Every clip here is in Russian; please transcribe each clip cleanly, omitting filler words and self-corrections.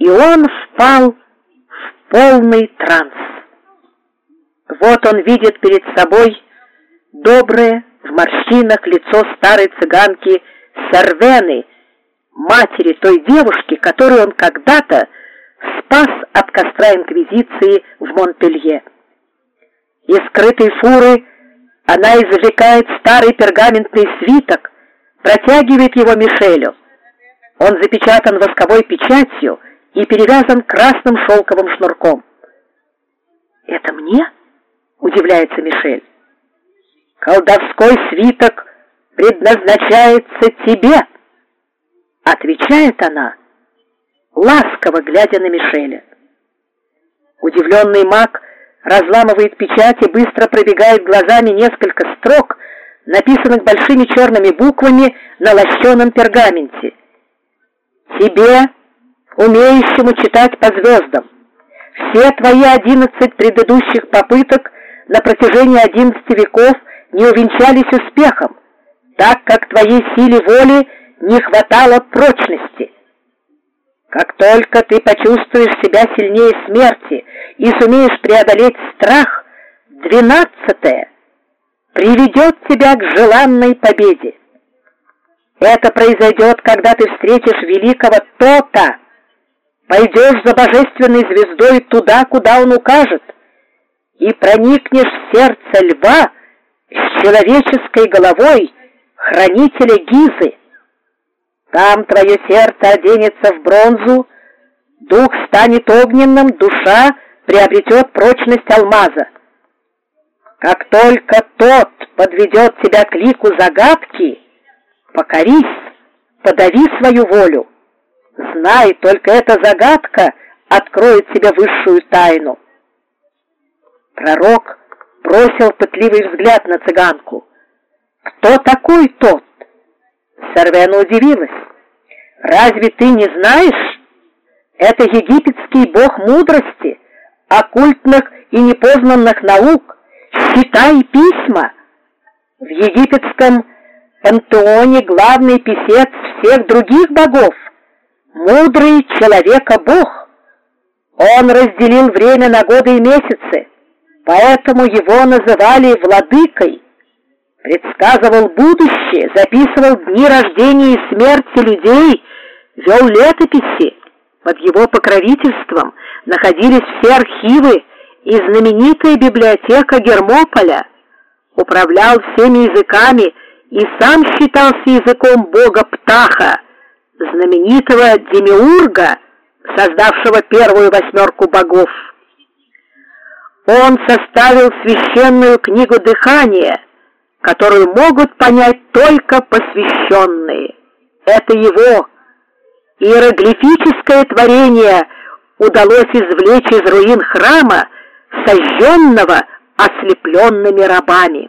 и он впал в полный транс. Вот он видит перед собой доброе в морщинах лицо старой цыганки Сервены, матери той девушки, которую он когда-то спас от костра инквизиции в Монпелье. Из скрытой фуры она извлекает старый пергаментный свиток, протягивает его Мишелю. Он запечатан восковой печатью и перевязан красным шелковым шнурком. «Это мне?» — удивляется Мишель. «Колдовской свиток предназначается тебе», — отвечает она, ласково глядя на Мишеля. Удивленный маг разламывает печать и быстро пробегает глазами несколько строк, написанных большими черными буквами на лощеном пергаменте. «Тебе, умеющему читать по звездам, все твои 11 предыдущих попыток на протяжении 11 веков не увенчались успехом, так как твоей силе воли не хватало прочности. Как только ты почувствуешь себя сильнее смерти и сумеешь преодолеть страх, 12-е приведет тебя к желанной победе. Это произойдет, когда ты встретишь великого Тота, пойдешь за божественной звездой туда, куда он укажет, и проникнешь в сердце льва с человеческой головой хранителя Гизы. Там твое сердце оденется в бронзу, дух станет огненным, душа приобретет прочность алмаза. Как только тот подведет тебя к лику загадки, покорись, подави свою волю. Знай, только эта загадка откроет тебе высшую тайну». Пророк бросил пытливый взгляд на цыганку. «Кто такой тот?» Сервена удивилась. «Разве ты не знаешь? Это египетский бог мудрости, оккультных и непознанных наук, счета и письма. В египетском пантеоне главный писец всех других богов, мудрый человека-бог. Он разделил время на годы и месяцы, поэтому его называли владыкой. Предсказывал будущее, записывал дни рождения и смерти людей, вел летописи. Под его покровительством находились все архивы и знаменитая библиотека Гермополя. Управлял всеми языками и сам считался языком бога Птаха, знаменитого демиурга, создавшего первую 8 богов. Он составил священную книгу дыхания, которую могут понять только посвященные. Это его иероглифическое творение удалось извлечь из руин храма, сожженного ослепленными рабами.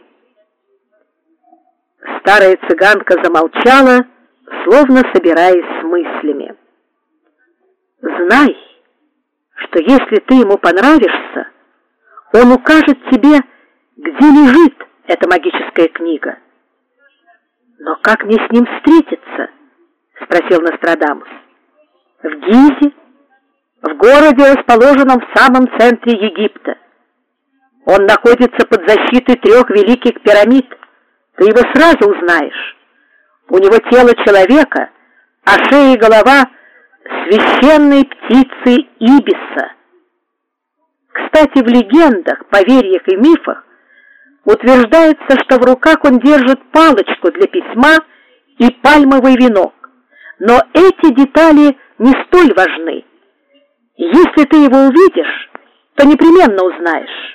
Старая цыганка замолчала, словно собираясь с мыслями. «Знай, что если ты ему понравишься, он укажет тебе, где лежит эта магическая книга». «Но как мне с ним встретиться?» — спросил Нострадамус. «В Гизе, в городе, расположенном в самом центре Египта. Он находится под защитой 3 великих пирамид. Ты его сразу узнаешь. У него тело человека, а шея и голова священной птицы Ибиса. Кстати, в легендах, поверьях и мифах утверждается, что в руках он держит палочку для письма и пальмовый венок. Но эти детали не столь важны. Если ты его увидишь, то непременно узнаешь».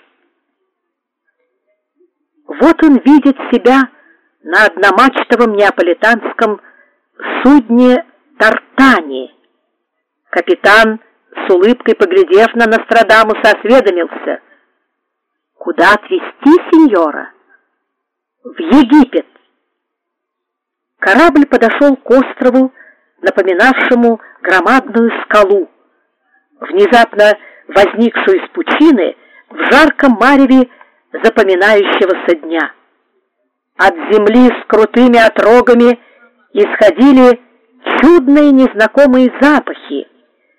Вот он видит себя на одномачтовом неаполитанском судне «Тартани». Капитан, с улыбкой поглядев на Нострадамуса, осведомился: «Куда отвезти, сеньора?» «В Египет». Корабль подошел к острову, напоминавшему громадную скалу, внезапно возникшую из пучины в жарком мареве запоминающегося дня. От земли с крутыми отрогами исходили чудные незнакомые запахи,